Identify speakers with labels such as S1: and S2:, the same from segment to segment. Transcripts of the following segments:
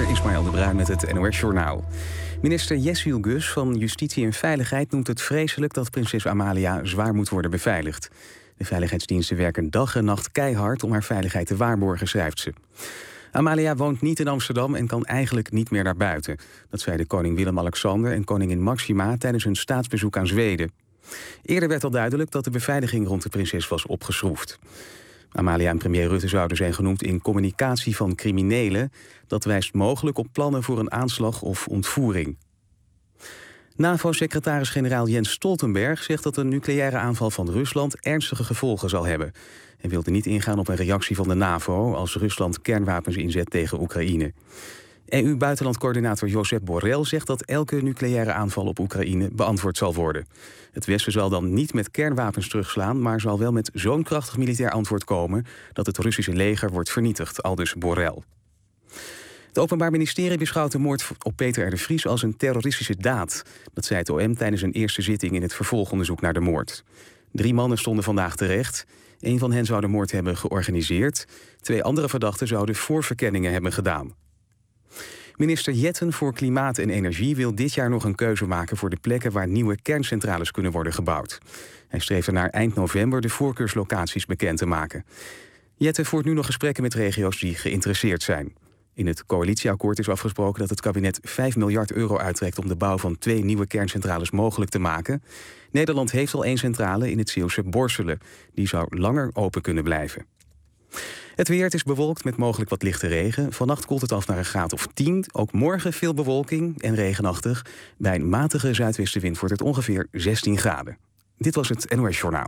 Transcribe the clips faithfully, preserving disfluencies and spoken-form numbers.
S1: uur, Ismaël de Bruin met het N O S-journaal. Minister Yeshil Gus van Justitie en Veiligheid noemt het vreselijk dat prinses Amalia zwaar moet worden beveiligd. De veiligheidsdiensten werken dag en nacht keihard om haar veiligheid te waarborgen, schrijft ze. Amalia woont niet in Amsterdam en kan eigenlijk niet meer naar buiten. Dat zeiden koning Willem-Alexander en koningin Maxima tijdens hun staatsbezoek aan Zweden. Eerder werd al duidelijk dat de beveiliging rond de prinses was opgeschroefd. Amalia en premier Rutte zouden zijn genoemd in communicatie van criminelen. Dat wijst mogelijk op plannen voor een aanslag of ontvoering. NAVO-secretaris-generaal Jens Stoltenberg zegt dat een nucleaire aanval van Rusland ernstige gevolgen zal hebben. Hij wilde niet ingaan op een reactie van de NAVO als Rusland kernwapens inzet tegen Oekraïne. E U-buitenlandcoördinator Josep Borrell zegt dat elke nucleaire aanval op Oekraïne beantwoord zal worden. Het Westen zal dan niet met kernwapens terugslaan, maar zal wel met zo'n krachtig militair antwoord komen dat het Russische leger wordt vernietigd, aldus Borrell. Het Openbaar Ministerie beschouwt de moord op Peter R. de Vries als een terroristische daad. Dat zei het O M tijdens een eerste zitting in het vervolgonderzoek naar de moord. Drie mannen stonden vandaag terecht. Een van hen zou de moord hebben georganiseerd. Twee andere verdachten zouden voorverkenningen hebben gedaan. Minister Jetten voor Klimaat en Energie wil dit jaar nog een keuze maken voor de plekken waar nieuwe kerncentrales kunnen worden gebouwd. Hij streeft ernaar eind november de voorkeurslocaties bekend te maken. Jetten voert nu nog gesprekken met regio's die geïnteresseerd zijn. In het coalitieakkoord is afgesproken dat het kabinet vijf miljard euro uittrekt om de bouw van twee nieuwe kerncentrales mogelijk te maken. Nederland heeft al één centrale in het Zeeuwse Borselen. Die zou langer open kunnen blijven. Het weer, het is bewolkt met mogelijk wat lichte regen. Vannacht koelt het af naar een graad of tien. Ook morgen veel bewolking en regenachtig. Bij een matige zuidwestenwind wordt het ongeveer zestien graden. Dit was het N O S-journaal.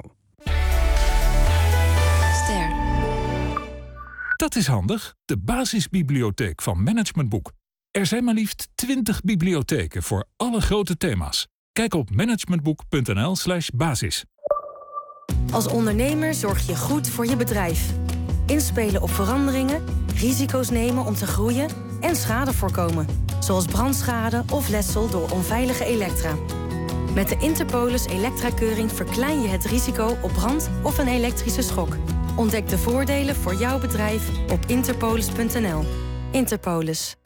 S2: Ster. Dat is handig. De basisbibliotheek van Management Boek. Er zijn maar liefst twintig bibliotheken voor alle grote thema's. Kijk op managementboek.nl slash basis.
S3: Als ondernemer zorg je goed voor je bedrijf. Inspelen op veranderingen, risico's nemen om te groeien en schade voorkomen. Zoals brandschade of letsel door onveilige elektra. Met de Interpolis Elektra-keuring verklein je het risico op brand of een elektrische schok. Ontdek de voordelen voor jouw bedrijf op interpolis punt n l. Interpolis.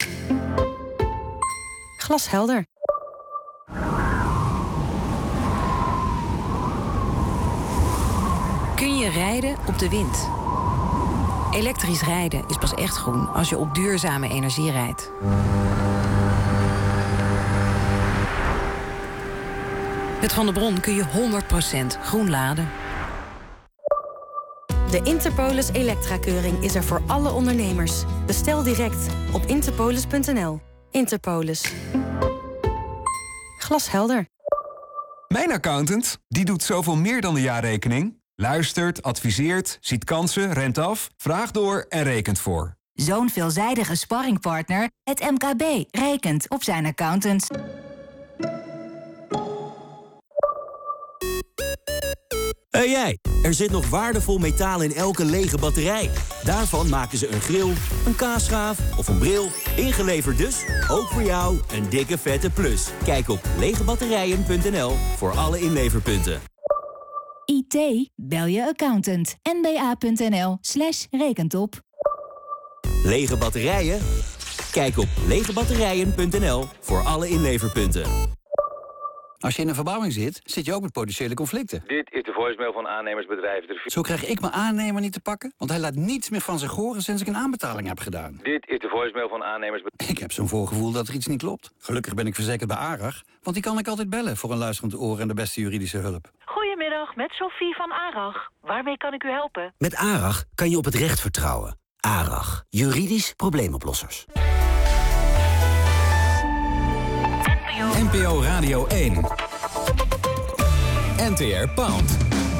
S3: Glashelder.
S4: Kun je rijden op de wind? Elektrisch rijden is pas echt groen als je op duurzame energie rijdt. Met Van der Bron kun je honderd procent groen laden.
S3: De Interpolis Elektra-keuring is er voor alle ondernemers. Bestel direct op interpolis punt n l. Interpolis. Glashelder.
S5: Mijn accountant, die doet zoveel meer dan de jaarrekening. Luistert, adviseert, ziet kansen, rent af, vraagt door en rekent voor.
S6: Zo'n veelzijdige sparringpartner, het M K B, rekent op zijn accountants.
S7: Hé hey jij, er zit nog waardevol metaal in elke lege batterij. Daarvan maken ze een grill, een kaasschaaf of een bril. Ingeleverd dus, ook voor jou een dikke vette plus. Kijk op legebatterijen punt n l voor alle inleverpunten.
S6: I T, bel je accountant. n b a punt n l slash rekentop.
S7: Lege batterijen? Kijk op legebatterijen punt n l voor alle inleverpunten.
S8: Als je in een verbouwing zit, zit je ook met potentiële conflicten.
S9: Dit is de voicemail van aannemersbedrijf.
S8: Zo krijg ik mijn aannemer niet te pakken, want hij laat niets meer van zich horen sinds ik een aanbetaling heb gedaan.
S9: Dit is de voicemail van aannemersbedrijf.
S8: Ik heb zo'n voorgevoel dat er iets niet klopt. Gelukkig ben ik verzekerd bij ARAG, want die kan ik altijd bellen voor een luisterend oor en de beste juridische hulp.
S10: Goedemiddag, met Sophie van ARAG. Waarmee kan ik u helpen?
S11: Met ARAG kan je op het recht vertrouwen. ARAG, juridisch probleemoplossers.
S12: N P O Radio één. N T R Pound.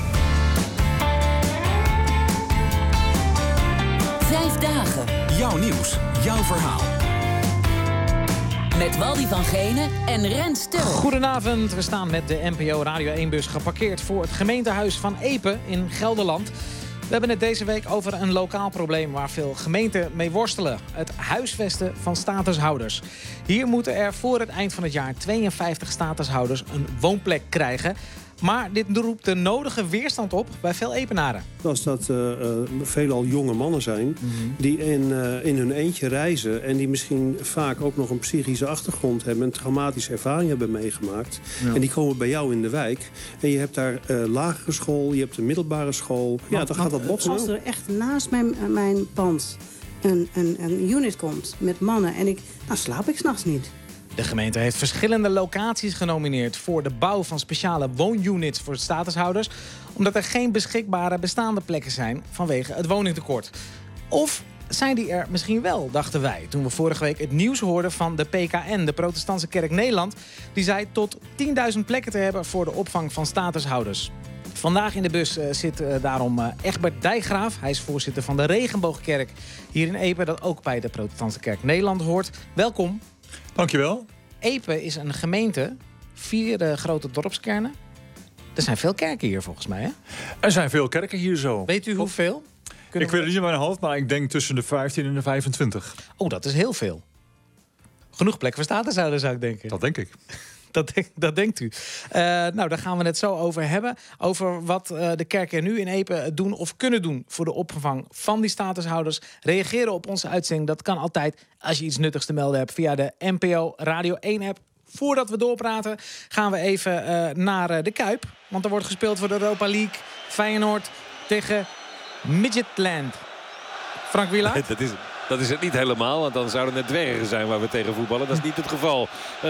S13: Vijf dagen.
S12: Jouw nieuws, jouw verhaal.
S13: Met Waldy van Genen en Rens Sturl.
S14: Goedenavond, we staan met de N P O Radio één-bus geparkeerd voor het gemeentehuis van Epe in Gelderland. We hebben het deze week over een lokaal probleem waar veel gemeenten mee worstelen. Het huisvesten van statushouders. Hier moeten er voor het eind van het jaar tweeënvijftig statushouders een woonplek krijgen. Maar dit roept de nodige weerstand op bij veel Epenaren.
S15: Als dat uh, uh, veelal jonge mannen zijn mm-hmm. die in, uh, in hun eentje reizen... en die misschien vaak ook nog een psychische achtergrond hebben... een traumatische ervaring hebben meegemaakt. Ja. En die komen bij jou in de wijk. En je hebt daar uh, lagere school, je hebt een middelbare school. Ja,
S16: want,
S15: dan gaat dat botsen.
S16: Als er echt naast mijn, mijn pand een, een, een unit komt met mannen... en ik, dan slaap ik 's nachts niet.
S14: De gemeente heeft verschillende locaties genomineerd... voor de bouw van speciale woonunits voor statushouders... omdat er geen beschikbare bestaande plekken zijn vanwege het woningtekort. Of zijn die er misschien wel, dachten wij... toen we vorige week het nieuws hoorden van de P K N, de Protestantse Kerk Nederland... die zei tot tienduizend plekken te hebben voor de opvang van statushouders. Vandaag in de bus uh, zit uh, daarom uh, Egbert Dijkgraaf. Hij is voorzitter van de Regenboogkerk hier in Epe... dat ook bij de Protestantse Kerk Nederland hoort. Welkom.
S17: Dankjewel.
S14: Epe is een gemeente, vier uh, grote dorpskernen. Er zijn veel kerken hier volgens mij, hè?
S17: Er zijn veel kerken hier zo.
S14: Weet u hoeveel?
S17: Kunnen ik weet het niet in mijn hoofd, maar ik denk tussen de vijftien en de vijfentwintig.
S14: Oh, dat is heel veel. Genoeg plek voor statushouders, zou ik denken.
S17: Dat denk ik.
S14: Dat, denk, dat denkt u. Uh, nou, daar gaan we het zo over hebben. Over wat uh, de kerken nu in Epe doen of kunnen doen... voor de opvang van die statushouders. Reageren op onze uitzending, dat kan altijd... als je iets nuttigs te melden hebt via de N P O Radio één-app. Voordat we doorpraten gaan we even uh, naar uh, de Kuip. Want er wordt gespeeld voor de Europa League. Feyenoord tegen Midgetland. Frank Wielaert?
S18: Nee, dat is... Dat is het niet helemaal, want dan zouden het dwergen zijn waar we tegen voetballen. Dat is niet het geval. Uh,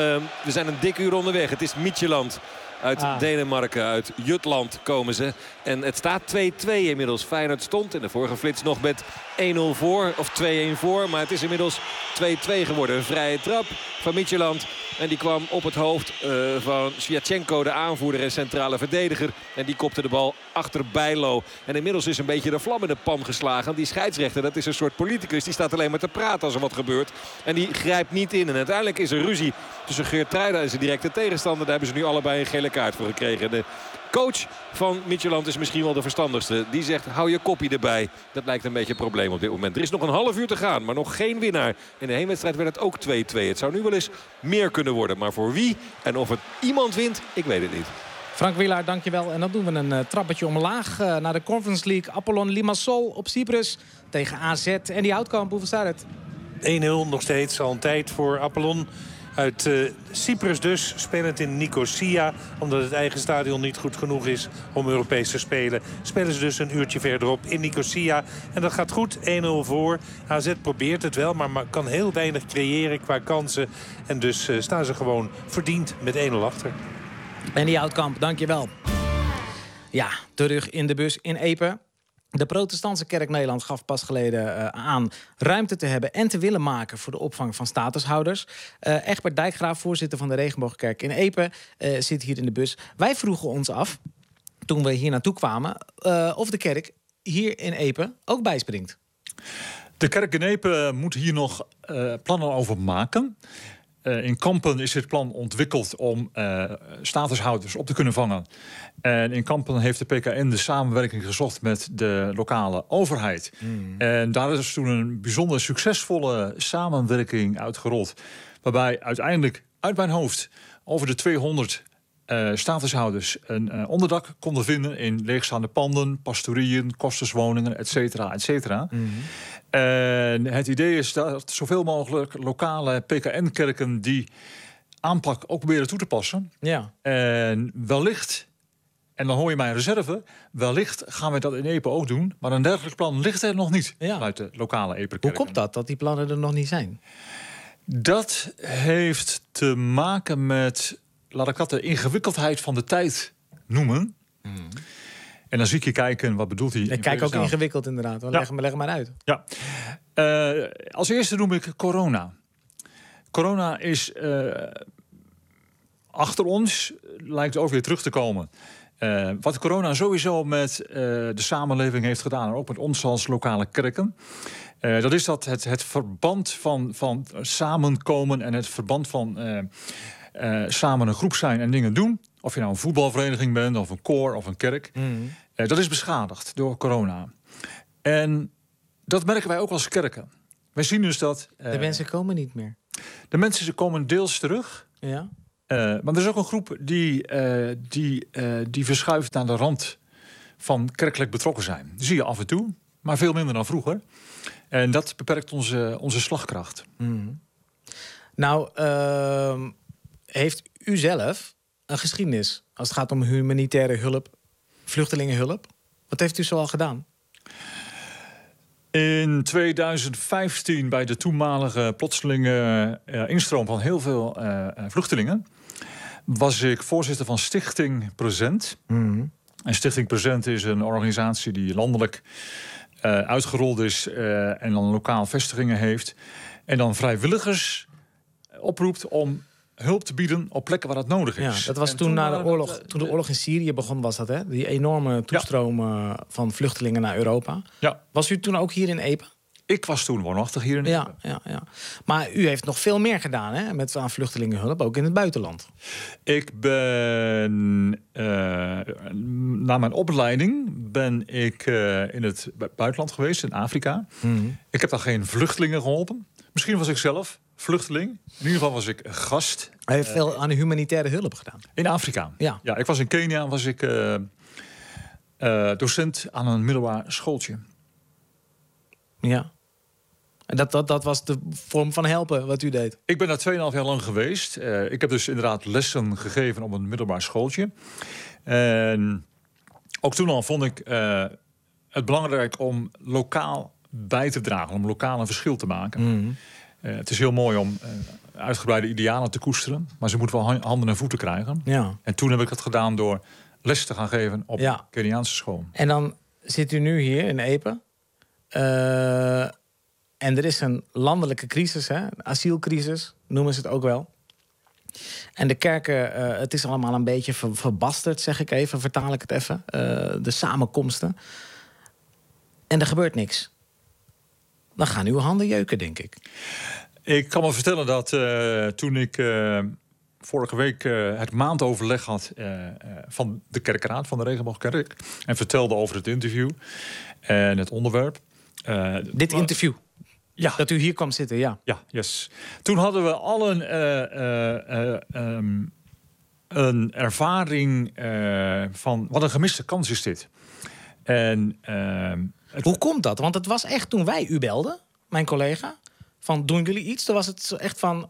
S18: we zijn een dik uur onderweg. Het is Midtjylland uit ah. Denemarken, uit Jutland komen ze. En het staat twee-twee inmiddels. Feyenoord stond in de vorige flits nog met één nul voor, of twee-een voor. Maar het is inmiddels twee-twee geworden. Een vrije trap van Midtjylland. En die kwam op het hoofd uh, van Sviatchenko, de aanvoerder en centrale verdediger. En die kopte de bal achter Bijlo. En inmiddels is een beetje de vlam in de pan geslagen. Die scheidsrechter, dat is een soort politicus. Die staat alleen maar te praten als er wat gebeurt. En die grijpt niet in. En uiteindelijk is er ruzie tussen Geertruida en zijn directe tegenstander. Daar hebben ze nu allebei een gele kaart voor gekregen. De coach van Midtjylland is misschien wel de verstandigste. Die zegt, hou je koppie erbij. Dat lijkt een beetje een probleem op dit moment. Er is nog een half uur te gaan, maar nog geen winnaar. In de heenwedstrijd werd het ook twee-twee. Het zou nu wel eens meer kunnen worden. Maar voor wie en of het iemand wint, ik weet het niet.
S14: Frank Wielaert, dankjewel. En dan doen we een uh, trappetje omlaag uh, naar de Conference League. Apollon Limassol op Cyprus tegen A Z. En die Houtkamp, hoeveel staat het?
S19: één nul nog steeds, al een tijd voor Apollon. Uit uh, Cyprus dus, spelend in Nicosia. Omdat het eigen stadion niet goed genoeg is om Europees te spelen. Spelen ze dus een uurtje verderop in Nicosia. En dat gaat goed, één nul voor. A Z probeert het wel, maar kan heel weinig creëren qua kansen. En dus uh, staan ze gewoon verdiend met één nul achter.
S14: En die Houtkamp, dankjewel. Ja, terug in de bus in Epe. De Protestantse Kerk Nederland gaf pas geleden uh, aan ruimte te hebben en te willen maken voor de opvang van statushouders. Uh, Egbert Dijkgraaf, voorzitter van de Regenboogkerk in Epe, uh, zit hier in de bus. Wij vroegen ons af, toen we hier naartoe kwamen, uh, of de kerk hier in Epe ook bijspringt.
S17: De kerk in Epe moet hier nog uh, plannen over maken. Uh, in Kampen is dit plan ontwikkeld om uh, statushouders op te kunnen vangen. En in Kampen heeft de P K N de samenwerking gezocht met de lokale overheid. Mm. En daar is toen een bijzonder succesvolle samenwerking uitgerold. Waarbij uiteindelijk uit mijn hoofd over de tweehonderd uh, statushouders een uh, onderdak konden vinden in leegstaande panden, pastorieën, kosterswoningen, et cetera, et cetera. Mm. En het idee is dat zoveel mogelijk lokale P K N-kerken die aanpak ook proberen toe te passen. Ja. En wellicht, en dan hoor je mijn reserve, wellicht gaan we dat in Epe ook doen. Maar een dergelijk plan ligt er nog niet ja. vanuit de lokale Epe-kerken.
S14: Hoe komt dat, dat die plannen er nog niet zijn?
S17: Dat heeft te maken met, laat ik dat de ingewikkeldheid van de tijd noemen. Hmm. En dan zie ik je kijken, wat bedoelt hij?
S14: Ik kijk ook nou. Ingewikkeld inderdaad. Ja. Leg, hem, leg hem maar uit.
S17: Ja. Uh, als eerste noem ik corona. Corona is uh, achter ons, lijkt ook weer terug te komen. Uh, wat corona sowieso met uh, de samenleving heeft gedaan, en ook met ons als lokale kerken, Uh, dat is dat het, het verband van, van samenkomen en het verband van uh, uh, samen een groep zijn en dingen doen. Of je nou een voetbalvereniging bent, of een koor, of een kerk. Mm. Uh, dat is beschadigd door corona. En dat merken wij ook als kerken. Wij zien dus dat Uh,
S14: de mensen komen niet meer.
S17: De mensen ze komen deels terug.
S14: Ja.
S17: Uh, maar er is ook een groep die, uh, die, uh, die verschuift naar de rand van kerkelijk betrokken zijn. Dat zie je af en toe, maar veel minder dan vroeger. En dat beperkt onze, onze slagkracht.
S14: Mm. Nou, uh, heeft u zelf een geschiedenis als het gaat om humanitaire hulp, vluchtelingenhulp? Wat heeft u zoal gedaan?
S17: In tweeduizend vijftien, bij de toenmalige plotselinge uh, instroom van heel veel uh, vluchtelingen, was ik voorzitter van Stichting Present.
S14: Mm.
S17: En Stichting Present is een organisatie die landelijk uh, uitgerold is uh, en dan lokaal vestigingen heeft. En dan vrijwilligers oproept om hulp te bieden op plekken waar dat nodig is.
S14: Ja, dat was toen, toen, na de oorlog, toen de oorlog in Syrië begon, was dat, hè? Die enorme toestroom ja. van vluchtelingen naar Europa.
S17: Ja.
S14: Was u toen ook hier in Epe?
S17: Ik was toen woonachtig hier in Epe.
S14: Ja, ja, ja. Maar u heeft nog veel meer gedaan, hè? Met aan vluchtelingenhulp, ook in het buitenland.
S17: Ik ben... Uh, na mijn opleiding ben ik uh, in het buitenland geweest, in Afrika.
S14: Mm-hmm.
S17: Ik heb daar geen vluchtelingen geholpen. Misschien was ik zelf vluchteling. In ieder geval was ik gast.
S14: Hij heeft veel aan de humanitaire hulp gedaan.
S17: In Afrika.
S14: Ja.
S17: Ja, ik was in Kenia, was ik uh, uh, docent aan een middelbaar schooltje.
S14: Ja. En dat, dat, dat was de vorm van helpen wat u deed?
S17: Ik ben daar tweeënhalf jaar lang geweest. Uh, ik heb dus inderdaad lessen gegeven op een middelbaar schooltje. En ook toen al vond ik uh, het belangrijk om lokaal bij te dragen. Om lokaal een verschil te maken.
S14: Mm-hmm.
S17: Uh, het is heel mooi om uh, uitgebreide idealen te koesteren. Maar ze moeten wel handen en voeten krijgen.
S14: Ja.
S17: En toen heb ik het gedaan door les te gaan geven op
S14: ja.
S17: een Keniaanse school.
S14: En dan zit u nu hier in Epe. Uh, en er is een landelijke crisis, hè? Een asielcrisis, noemen ze het ook wel. En de kerken, uh, het is allemaal een beetje ver, verbasterd, zeg ik even. Vertaal ik het even. Uh, de samenkomsten. En er gebeurt niks. Dan gaan uw handen jeuken, denk ik.
S17: Ik kan me vertellen dat uh, toen ik uh, vorige week uh, het maandoverleg had uh, uh, van de kerkraad, van de Regenboogkerk, en vertelde over het interview en het onderwerp. Uh,
S14: Dit interview?
S17: Ja.
S14: Dat u hier kwam zitten, ja.
S17: Ja, yes. Toen hadden we allen uh, uh, uh, um, een ervaring uh, van wat een gemiste kans is dit. En uh,
S14: het... Hoe komt dat? Want het was echt toen wij u belden, mijn collega, van doen jullie iets? Toen was het echt van,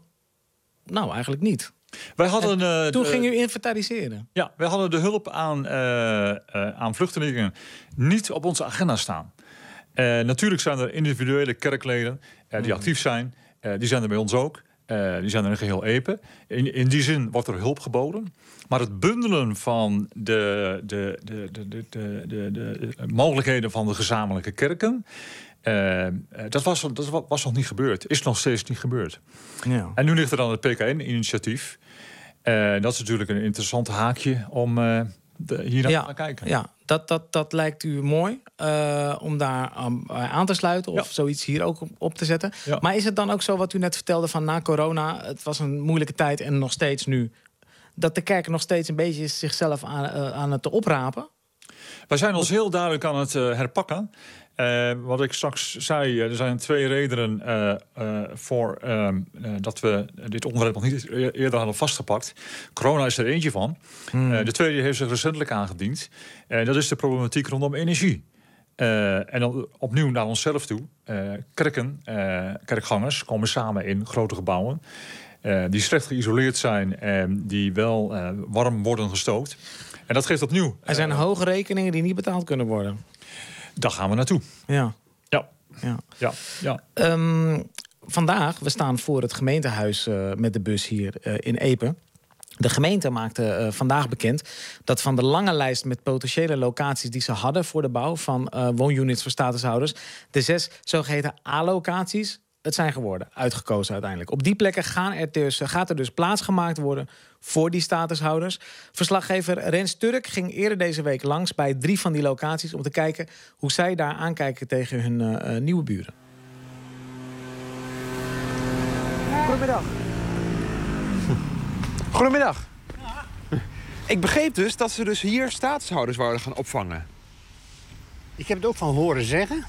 S14: nou eigenlijk niet.
S17: Wij hadden, uh,
S14: toen
S17: de,
S14: ging u inventariseren.
S17: Ja, wij hadden de hulp aan, uh, uh, aan vluchtelingen niet op onze agenda staan. Uh, natuurlijk zijn er individuele kerkleden uh, die actief zijn. Uh, die zijn er bij ons ook. Uh, die zijn er in geheel Epe. In, in die zin wordt er hulp geboden. Maar het bundelen van de, de, de, de, de, de, de, de mogelijkheden van de gezamenlijke kerken, Uh, dat, was, dat was nog niet gebeurd. Is nog steeds niet gebeurd.
S14: Ja.
S17: En nu ligt er dan het P K N-initiatief. Uh, dat is natuurlijk een interessant haakje om uh, de, hier naar
S14: ja,
S17: te kijken.
S14: Ja, dat, dat, dat lijkt u mooi uh, om daar um, aan te sluiten. Of ja. zoiets hier ook op, op te zetten. Ja. Maar is het dan ook zo wat u net vertelde van na corona, het was een moeilijke tijd en nog steeds nu, dat de kerk nog steeds een beetje zichzelf aan, uh, aan het oprapen?
S17: Wij zijn ons heel duidelijk aan het uh, herpakken. Uh, wat ik straks zei, er zijn twee redenen uh, uh, voor uh, uh, dat we dit onderwerp nog niet eerder hadden vastgepakt. Corona is er eentje van. Hmm. Uh, de tweede heeft zich recentelijk aangediend. Uh, dat is de problematiek rondom energie. Uh, en dan opnieuw naar onszelf toe. Uh, kerken, uh, kerkgangers komen samen in grote gebouwen. Uh, die slecht geïsoleerd zijn en die wel uh, warm worden gestookt. En dat geeft opnieuw.
S14: Er zijn uh, hoge rekeningen die niet betaald kunnen worden.
S17: Daar gaan we naartoe.
S14: Ja.
S17: Ja.
S14: ja.
S17: ja. ja.
S14: Um, vandaag, we staan voor het gemeentehuis uh, met de bus hier uh, in Epe. De gemeente maakte uh, vandaag bekend dat van de lange lijst met potentiële locaties die ze hadden voor de bouw van uh, woonunits voor statushouders, de zes zogeheten A-locaties het zijn geworden, uitgekozen uiteindelijk. Op die plekken gaan er dus, gaat er dus plaats gemaakt worden voor die statushouders. Verslaggever Rens Turk ging eerder deze week langs bij drie van die locaties om te kijken hoe zij daar aankijken tegen hun uh, nieuwe buren.
S20: Goedemiddag. Goedemiddag. Ik begreep dus dat ze dus hier statushouders wouden gaan opvangen.
S21: Ik heb het ook van horen zeggen.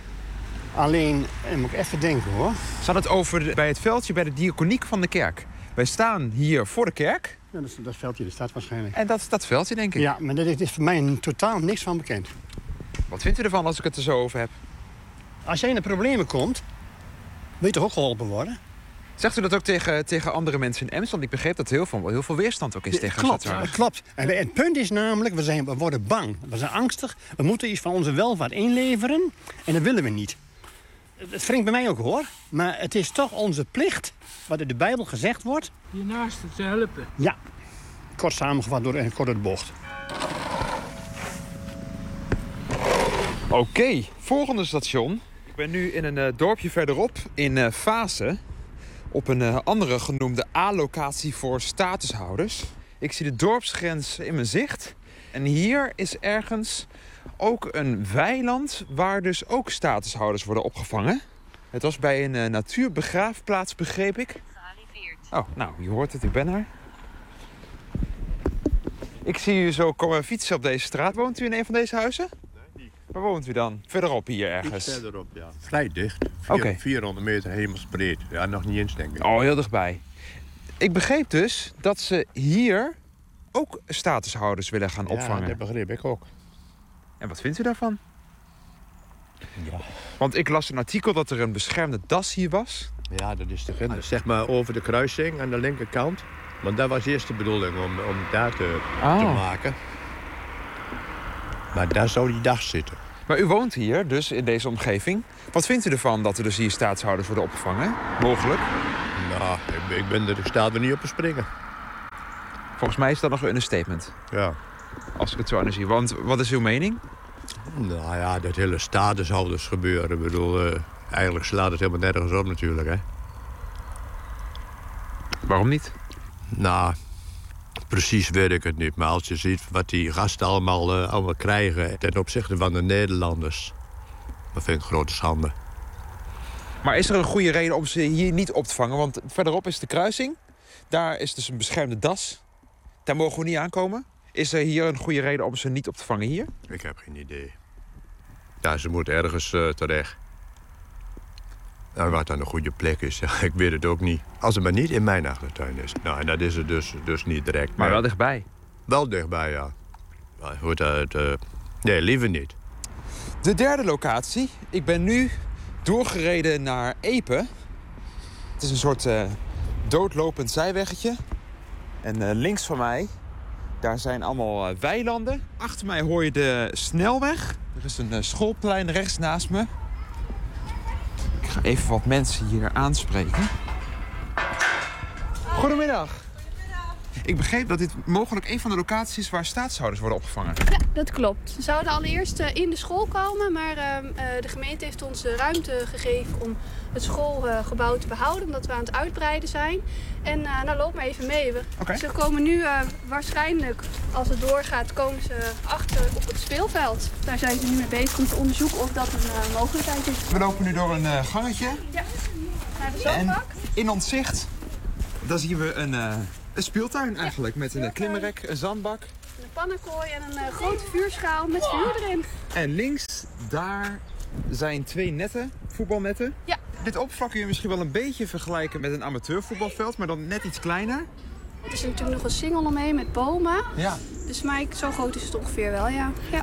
S21: Alleen, en moet ik even denken hoor.
S20: Ze hadden het over de, bij het veldje bij de diakoniek van de kerk. Wij staan hier voor de kerk.
S21: Ja, dat is dat veldje de stad waarschijnlijk.
S20: En dat is dat veldje, denk ik.
S21: Ja, maar daar is voor mij totaal niks van bekend.
S20: Wat vindt u ervan als ik het er zo over heb?
S21: Als jij in de problemen komt, wil je toch ook geholpen worden?
S20: Zegt u dat ook tegen, tegen andere mensen in Ems? Want ik begreep dat er heel veel, heel veel weerstand ook is
S21: Ja,
S20: tegen
S21: klopt,
S20: staatshouders.
S21: klopt. En het punt is namelijk, we, zijn, we worden bang. We zijn angstig. We moeten iets van onze welvaart inleveren. En dat willen we niet. Het wringt bij mij ook, hoor. Maar het is toch onze plicht, wat in de Bijbel gezegd wordt.
S1: Je naaste te helpen.
S21: Ja, kort samengevat door een korte bocht.
S20: Oké, okay, volgende station. Ik ben nu in een uh, dorpje verderop, in uh, Vaassen. Op een uh, andere genoemde A-locatie voor statushouders. Ik zie de dorpsgrens in mijn zicht. En hier is ergens ook een weiland waar dus ook statushouders worden opgevangen. Het was bij een uh, natuurbegraafplaats, begreep ik. Oh, nou, je hoort het, ik ben er. Ik zie u zo komen fietsen op deze straat. Woont u in een van deze huizen? Waar woont u dan? Verderop hier ergens?
S22: Iets verderop, ja. Vrij dicht.
S20: Oké. Okay.
S22: vierhonderd meter hemelsbreed. Ja, nog niet eens, denk ik.
S20: Oh, heel dichtbij. Ik begreep dus dat ze hier ook statushouders willen gaan opvangen.
S22: Ja, dat begreep ik ook.
S20: En wat vindt u daarvan?
S22: Ja.
S20: Want ik las een artikel dat er een beschermde das hier was.
S22: Ja, dat is de grens. Zeg maar over de kruising aan de linkerkant. Want dat was eerst de bedoeling om, om daar te,
S20: oh.
S22: te maken. Maar daar zou die dag zitten.
S20: Maar u woont hier, dus in deze omgeving. Wat vindt u ervan dat er dus hier staatshouders worden opgevangen? Mogelijk?
S22: Nou, ik, ik, ben er, ik sta er niet op te springen.
S20: Volgens mij is dat nog een understatement.
S22: Ja.
S20: Als ik het zo aan u zie. Want wat is uw mening?
S22: Nou ja, dat hele statushouders gebeuren. Ik bedoel, uh, eigenlijk slaat het helemaal nergens op natuurlijk, hè.
S20: Waarom niet?
S22: Nou, precies weet ik het niet. Maar als je ziet wat die gasten allemaal, uh, allemaal krijgen ten opzichte van de Nederlanders, dat vind ik een grote schande.
S20: Maar is er een goede reden om ze hier niet op te vangen? Want verderop is de kruising. Daar is dus een beschermde das. Daar mogen we niet aankomen. Is er hier een goede reden om ze niet op te vangen hier?
S22: Ik heb geen idee. Ja, ze moeten ergens uh, terecht. En wat dan een goede plek is, ja, ik weet het ook niet. Als het maar niet in mijn achtertuin is. Nou, en dat is het dus, dus niet direct.
S20: Maar wel dichtbij?
S22: Wel dichtbij, ja. Maar goed, het, uh, nee, liever niet.
S20: De derde locatie. Ik ben nu doorgereden naar Epe. Het is een soort uh, doodlopend zijweggetje. En uh, links van mij, daar zijn allemaal uh, weilanden. Achter mij hoor je de snelweg. Er is een uh, schoolplein rechts naast me. Ik ga even wat mensen hier aanspreken. Goedemiddag. Ik begreep dat dit mogelijk een van de locaties is waar staatshouders worden opgevangen.
S23: Ja, dat klopt. Ze zouden allereerst uh, in de school komen, maar uh, uh, de gemeente heeft ons de ruimte gegeven om het schoolgebouw uh, te behouden, omdat we aan het uitbreiden zijn. En uh, nou, loop maar even mee. We, okay. Ze komen nu uh, waarschijnlijk, als het doorgaat, komen ze achter op het speelveld. Daar zijn ze nu mee bezig om te onderzoeken of dat een uh, mogelijkheid is.
S20: We lopen nu door een uh, gangetje.
S23: Ja, naar de zandbak.
S20: En in ons zicht, daar zien we een... Uh, Een speeltuin eigenlijk, met een klimrek, een zandbak.
S23: Een pannenkooi en een uh, grote vuurschaal met vuur erin.
S20: En links, daar zijn twee netten, voetbalnetten.
S23: Ja.
S20: Dit oppervlak kun je misschien wel een beetje vergelijken met een amateurvoetbalveld, maar dan net iets kleiner.
S23: Het is natuurlijk nog een singel omheen met bomen.
S20: Ja.
S23: Dus maar zo groot is het ongeveer wel, ja. ja.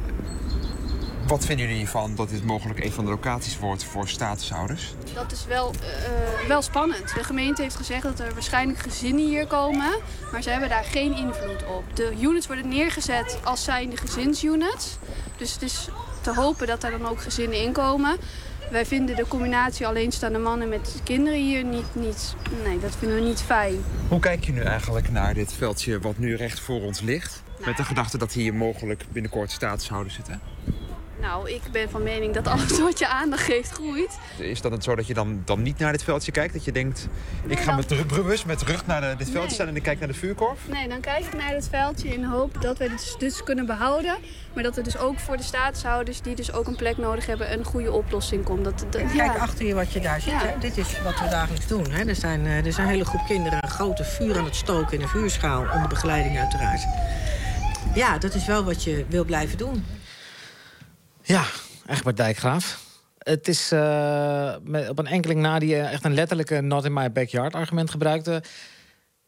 S20: Wat vinden jullie hiervan dat dit mogelijk een van de locaties wordt voor statushouders?
S23: Dat is wel, uh, wel spannend. De gemeente heeft gezegd dat er waarschijnlijk gezinnen hier komen, maar ze hebben daar geen invloed op. De units worden neergezet als zijnde gezinsunits. Dus het is te hopen dat er dan ook gezinnen in komen. Wij vinden de combinatie alleenstaande mannen met kinderen hier niet, niet... Nee, dat vinden we niet fijn.
S20: Hoe kijk je nu eigenlijk naar dit veldje wat nu recht voor ons ligt? Nou, met de gedachte dat hier mogelijk binnenkort statushouders zitten?
S23: Nou, ik ben van mening dat alles wat je aandacht geeft groeit.
S20: Is dat het zo dat je dan, dan niet naar dit veldje kijkt? Dat je denkt, nee, ik ga dan... met bewust met rug naar de, dit veldje nee. staan en ik kijk naar de vuurkorf?
S23: Nee, dan kijk ik naar dit veldje in de hoop dat we dit dus kunnen behouden. Maar dat er dus ook voor de staatshouders, die dus ook een plek nodig hebben, een goede oplossing komt. Dat, dat,
S24: Kijk ja. achter je wat je daar ziet. Ja. Hè? Dit is wat we dagelijks doen. Hè? Er, zijn, er is een hele groep kinderen een grote vuur aan het stoken in een vuurschaal. Onder begeleiding uiteraard. Ja, dat is wel wat je wil blijven doen.
S14: Ja, Egbert Dijkgraaf. Het is uh, met, op een enkeling na die uh, echt een letterlijke not in my backyard argument gebruikte.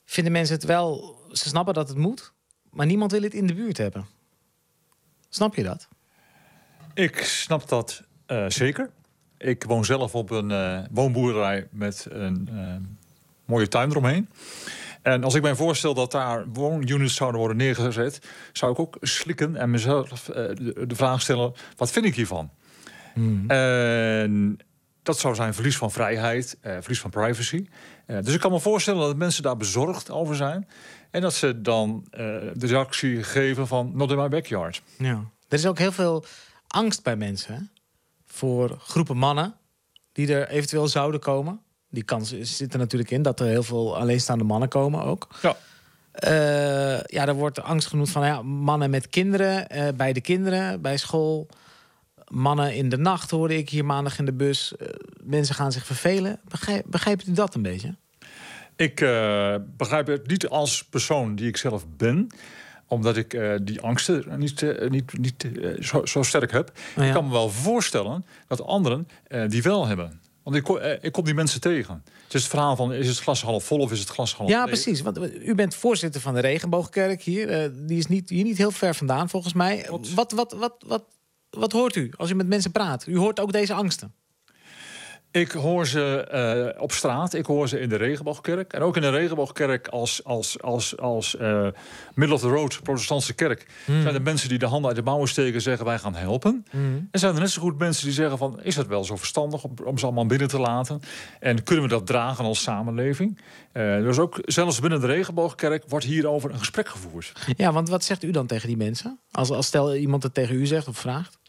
S14: vinden mensen het wel... Ze snappen dat het moet, maar niemand wil het in de buurt hebben. Snap je dat?
S17: Ik snap dat uh, zeker. Ik woon zelf op een uh, woonboerderij met een uh, mooie tuin eromheen. En als ik mij voorstel dat daar woonunits zouden worden neergezet... zou ik ook slikken en mezelf uh, de, de vraag stellen... wat vind ik hiervan? Mm. En dat zou zijn verlies van vrijheid, uh, verlies van privacy. Uh, dus ik kan me voorstellen dat mensen daar bezorgd over zijn... en dat ze dan uh, de reactie geven van not in my backyard.
S14: Ja. Er is ook heel veel angst bij mensen, hè? Voor groepen mannen die er eventueel zouden komen. Die kans zit er natuurlijk in dat er heel veel alleenstaande mannen komen ook.
S17: Ja.
S14: Uh, ja, er wordt angst genoemd van ja, mannen met kinderen, uh, bij de kinderen, bij school. Mannen in de nacht hoorde ik hier maandag in de bus. Uh, mensen gaan zich vervelen. Begrijp, begrijpt u dat een beetje?
S17: Ik uh, begrijp het niet als persoon die ik zelf ben... omdat ik uh, die angsten niet, uh, niet, niet uh, zo, zo sterk heb. Oh ja. Ik kan me wel voorstellen dat anderen uh, die wel hebben. Want ik, uh, ik kom die mensen tegen. Het is het verhaal van, is het glas half vol of is het glas half leeg?
S14: Ja, precies. Want u bent voorzitter van de Regenboogkerk hier. Uh, die is niet, hier niet heel ver vandaan, volgens mij. Wat, wat, wat, wat, wat, wat hoort u als u met mensen praat? U hoort ook deze angsten.
S17: Ik hoor ze uh, op straat, ik hoor ze in de Regenboogkerk. En ook in de Regenboogkerk als, als, als, als uh, middle-of-the-road protestantse kerk... Mm. zijn er mensen die de handen uit de mouwen steken en zeggen... wij gaan helpen. Mm. En zijn er net zo goed mensen die zeggen van... is het wel zo verstandig om, om ze allemaal binnen te laten? En kunnen we dat dragen als samenleving? Uh, dus ook zelfs binnen de Regenboogkerk wordt hierover een gesprek gevoerd.
S14: Ja, want wat zegt u dan tegen die mensen? Als, als stel iemand het tegen u zegt of vraagt?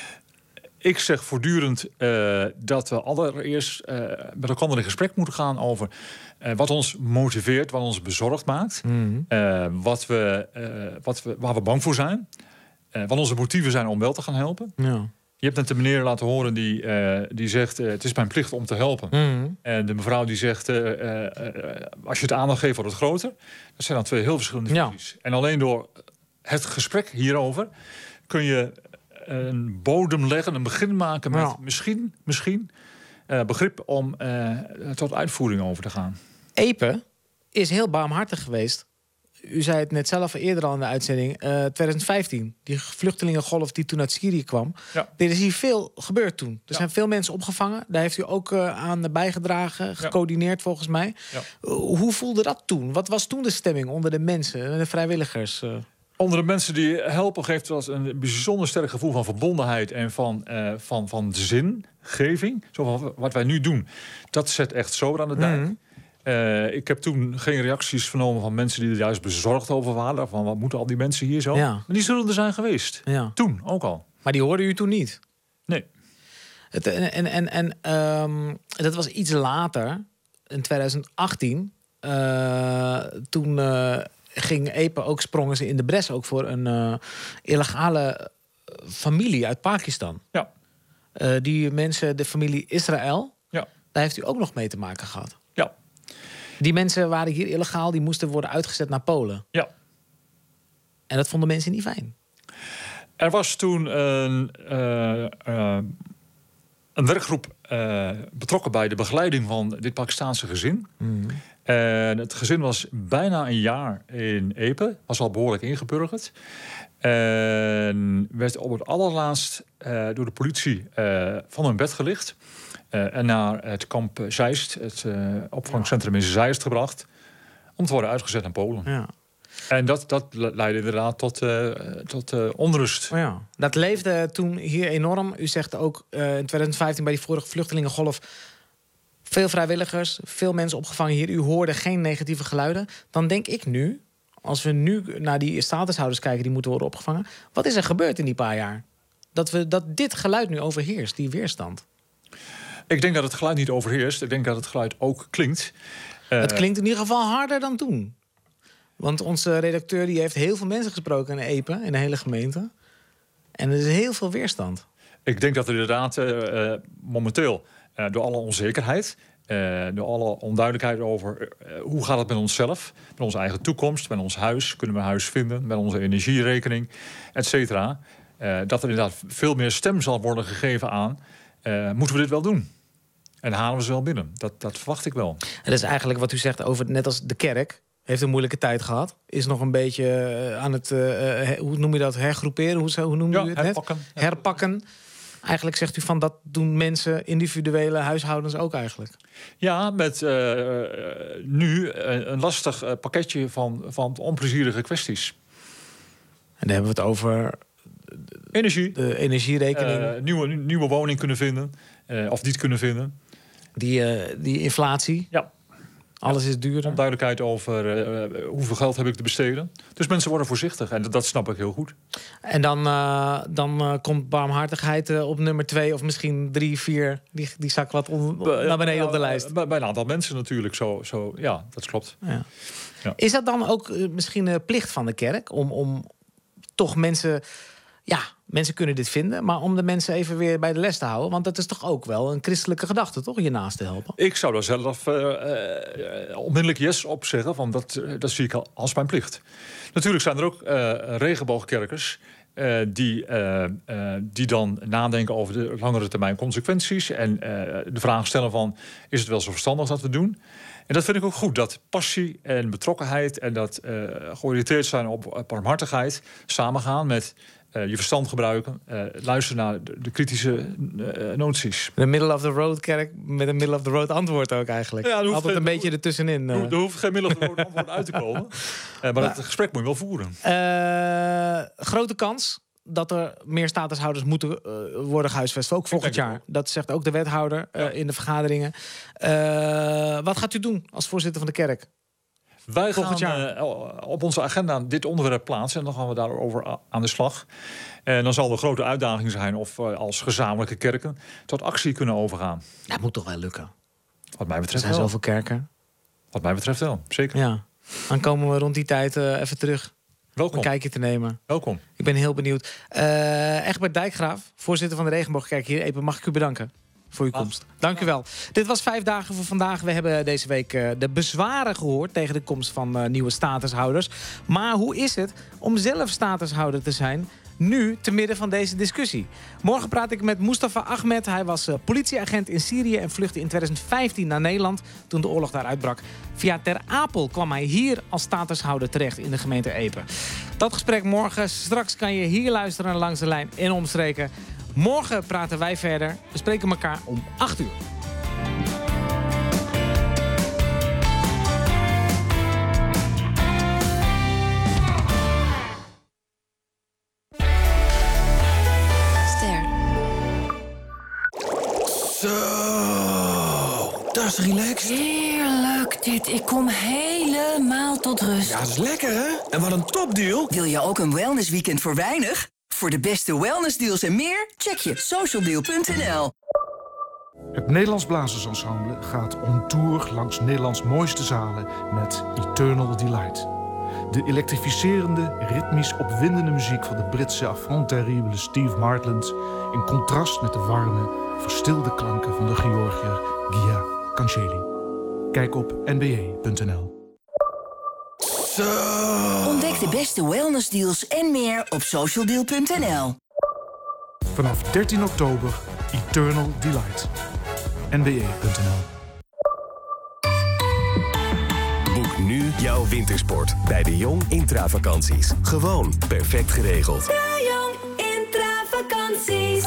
S17: Ik zeg voortdurend uh, dat we allereerst uh, met elkaar in gesprek moeten gaan over uh, wat ons motiveert, wat ons bezorgd maakt, mm-hmm. uh, wat we, uh, wat we, waar we bang voor zijn, uh, wat onze motieven zijn om wel te gaan helpen. Ja. Je hebt net de meneer laten horen die, uh, die zegt, uh, het is mijn plicht om te helpen. Mm-hmm. En de mevrouw die zegt, uh, uh, uh, als je het aandacht geeft wordt het groter. Dat zijn dan twee heel verschillende visies. Ja. En alleen door het gesprek hierover kun je een bodem leggen, een begin maken met ja. misschien, misschien uh, begrip om uh, tot uitvoering over te gaan.
S14: Epe is heel barmhartig geweest. U zei het net zelf eerder al in de uitzending. Uh, twintig vijftien, die vluchtelingengolf die toen uit Syrië kwam. Ja. Er is hier veel gebeurd toen. Er ja. zijn veel mensen opgevangen. Daar heeft u ook uh, aan bijgedragen, gecoördineerd volgens mij. Ja. Uh, hoe voelde dat toen? Wat was toen de stemming onder de mensen, de vrijwilligers? Uh?
S17: Onder de mensen die helpen geeft dat een bijzonder sterk gevoel van verbondenheid en van, uh, van, van zingeving. Zo van wat wij nu doen, dat zet echt zo aan de dijk. Mm. Uh, ik heb toen geen reacties vernomen van mensen die er juist bezorgd over waren. Van wat moeten al die mensen hier zo? Ja. Maar die zullen er zijn geweest. Ja. Toen ook al.
S14: Maar die hoorden u toen niet?
S17: Nee.
S14: Het, en en, en um, dat was iets later, in twintig achttien. Uh, toen... Uh, ging Epe ook, sprongen ze in de bres ook voor een uh, illegale familie uit Pakistan.
S17: Ja.
S14: Uh, die mensen, de familie Israël,
S17: ja.
S14: daar heeft u ook nog mee te maken gehad.
S17: Ja.
S14: Die mensen waren hier illegaal, die moesten worden uitgezet naar Polen.
S17: Ja.
S14: En dat vonden mensen niet fijn.
S17: Er was toen een, uh, uh, een werkgroep uh, betrokken bij de begeleiding van dit Pakistaanse gezin. Mm. En het gezin was bijna een jaar in Epe, was al behoorlijk ingeburgerd. En werd op het allerlaatst uh, door de politie uh, van hun bed gelicht. Uh, en naar het kamp Zeist, het uh, opvangcentrum in Zeist gebracht. Om te worden uitgezet naar Polen.
S14: Ja.
S17: En dat, dat leidde inderdaad tot, uh, tot uh, onrust.
S14: Oh ja. Dat leefde toen hier enorm. U zegt ook uh, in twintig vijftien bij die vorige vluchtelingengolf... veel vrijwilligers, veel mensen opgevangen hier. U hoorde geen negatieve geluiden. Dan denk ik nu, als we nu naar die statushouders kijken... die moeten worden opgevangen. Wat is er gebeurd in die paar jaar? Dat, we, dat dit geluid nu overheerst, die weerstand.
S17: Ik denk dat het geluid niet overheerst. Ik denk dat het geluid ook klinkt.
S14: Uh, het klinkt in ieder geval harder dan toen. Want onze redacteur die heeft heel veel mensen gesproken in Epe, in de hele gemeente. En er is heel veel weerstand.
S17: Ik denk dat er inderdaad uh, momenteel, uh, door alle onzekerheid... Uh, door alle onduidelijkheid over uh, hoe gaat het met onszelf... met onze eigen toekomst, met ons huis... kunnen we een huis vinden, met onze energierekening, et cetera... Uh, dat er inderdaad veel meer stem zal worden gegeven aan... Uh, moeten we dit wel doen? En halen we ze wel binnen? Dat, dat verwacht ik wel.
S14: Dat is eigenlijk wat u zegt over, net als de kerk... heeft een moeilijke tijd gehad. Is nog een beetje uh, aan het, uh, he, hoe noem je dat, hergroeperen? Hoe, hoe noem je
S17: ja,
S14: het
S17: herpakken.
S14: net? Herpakken. Eigenlijk zegt u van dat doen mensen, individuele huishoudens ook eigenlijk.
S17: Ja, met uh, nu een lastig uh, pakketje van, van onplezierige kwesties.
S14: En dan hebben we het over
S17: energie,
S14: de energierekening.
S17: Uh, nieuwe, nieuwe woning kunnen vinden, uh, of niet kunnen vinden.
S14: Die, uh, die inflatie.
S17: Ja.
S14: Alles is duurder.
S17: Onduidelijkheid over uh, hoeveel geld heb ik te besteden. Dus mensen worden voorzichtig en dat, dat snap ik heel goed.
S14: En dan, uh, dan uh, komt barmhartigheid uh, op nummer twee of misschien drie, vier. Die, die zak wat on, on, naar beneden op de lijst.
S17: Bij, bij een aantal mensen natuurlijk. Zo, zo, ja, dat klopt.
S14: Ja.
S17: Ja.
S14: Is dat dan ook uh, misschien een plicht van de kerk om, om toch mensen... Ja, mensen kunnen dit vinden, maar om de mensen even weer bij de les te houden. Want dat is toch ook wel een christelijke gedachte, toch? Je naast te helpen.
S17: Ik zou daar zelf uh, uh, onmiddellijk yes op zeggen, want dat, uh, dat zie ik al als mijn plicht. Natuurlijk zijn er ook uh, regenboogkerkers uh, die, uh, uh, die dan nadenken over de langere termijn consequenties. En uh, de vraag stellen van, is het wel zo verstandig dat we doen? En dat vind ik ook goed, dat passie en betrokkenheid en dat uh, georiënteerd zijn op barmhartigheid samengaan met uh, je verstand gebruiken, uh, luisteren naar de, de kritische uh, noties.
S14: De middle of the road kerk met een middle of the road antwoord ook eigenlijk. Ja, altijd geen, een beetje ertussenin.
S17: Er, er hoeft geen middle of the road antwoord uit te komen. Uh, maar nou, het gesprek moet je wel voeren.
S14: Uh, grote kans dat er meer statushouders moeten uh, worden gehuisvest. Ook volgend jaar. Ook. Dat zegt ook de wethouder uh, ja. in de vergaderingen. Uh, wat gaat u doen als voorzitter van de kerk?
S17: Wij volgend gaan jaar? Uh, op onze agenda dit onderwerp plaatsen. En dan gaan we daarover aan de slag. En dan zal de grote uitdaging zijn of uh, als gezamenlijke kerken tot actie kunnen overgaan.
S14: Dat moet toch wel lukken?
S17: Wat mij betreft
S14: er zijn
S17: wel.
S14: Zoveel kerken.
S17: Wat mij betreft wel, zeker.
S14: Ja. Dan komen we rond die tijd uh, even terug.
S17: Welkom.
S14: Een kijkje te nemen.
S17: Welkom.
S14: Ik ben heel benieuwd. Uh, Egbert Dijkgraaf, voorzitter van de Regenboogkerk hier. Epe, mag ik u bedanken voor uw ah. komst. Dank u wel. Dit was Vijf Dagen voor vandaag. We hebben deze week uh, de bezwaren gehoord tegen de komst van uh, nieuwe statushouders. Maar hoe is het om zelf statushouder te zijn nu te midden van deze discussie? Morgen praat ik met Mustafa Ahmed. Hij was uh, politieagent in Syrië en vluchtte in twintig vijftien naar Nederland toen de oorlog daar uitbrak. Via Ter Apel kwam hij hier als statushouder terecht in de gemeente Epe. Dat gesprek morgen. Straks kan je hier luisteren naar Langs de Lijn en omstreken. Morgen praten wij verder. We spreken elkaar om acht uur.
S1: Zo, dat is relaxed.
S2: Heerlijk dit. Ik kom helemaal tot rust.
S1: Ja, dat is lekker, hè? En wat een topdeal.
S2: Wil je ook een wellnessweekend voor weinig? Voor de beste wellnessdeals en meer, check je socialdeal punt n l.
S3: Het Nederlands Blazersensemble gaat on tour langs Nederlands mooiste zalen met Eternal Delight. De elektrificerende, ritmisch opwindende muziek van de Britse affront terrible Steve Martland in contrast met de warme, verstilde klanken van de Georgiër Gia Canceli. Kijk op n b a punt n l.
S2: Zo. Ontdek de beste wellnessdeals en meer op socialdeal punt n l.
S3: Vanaf dertien oktober Eternal Delight. n b a punt n l.
S4: Boek nu jouw wintersport bij de Jong Intravakanties. Gewoon perfect geregeld.
S2: De Jong Intravakanties.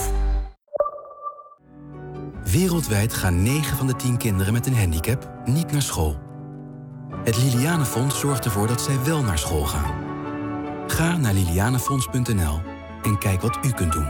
S11: Wereldwijd gaan negen van de tien kinderen met een handicap niet naar school. Het Lilianenfonds zorgt ervoor dat zij wel naar school gaan. Ga naar lilianenfonds punt n l en kijk wat u kunt doen.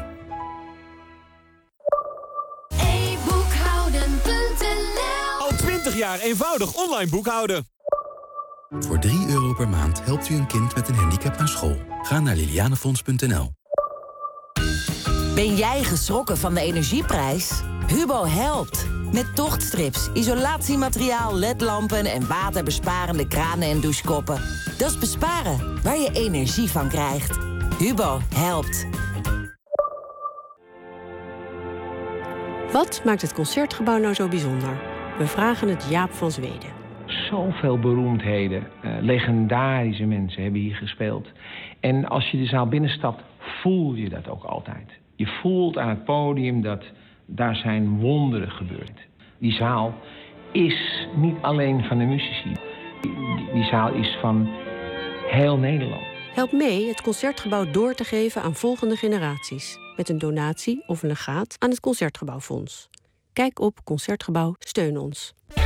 S2: e boekhouden punt n l.
S4: Al twintig jaar eenvoudig online boekhouden.
S11: Voor drie euro per maand helpt u een kind met een handicap naar school. Ga naar lilianenfonds punt n l.
S13: Ben jij geschrokken van de energieprijs? Hubo helpt. Met tochtstrips, isolatiemateriaal, ledlampen en waterbesparende kranen en douchekoppen. Dat is besparen waar je energie van krijgt. Hubo helpt.
S25: Wat maakt het Concertgebouw nou zo bijzonder? We vragen het Jaap van Zweden.
S26: Zoveel beroemdheden, uh, legendarische mensen hebben hier gespeeld. En als je de zaal binnenstapt, voel je dat ook altijd. Je voelt aan het podium dat daar zijn wonderen gebeurd. Die zaal is niet alleen van de muzici. Die, die zaal is van heel Nederland.
S25: Help mee het Concertgebouw door te geven aan volgende generaties. Met een donatie of een legaat aan het Concertgebouwfonds. Kijk op Concertgebouw Steun Ons.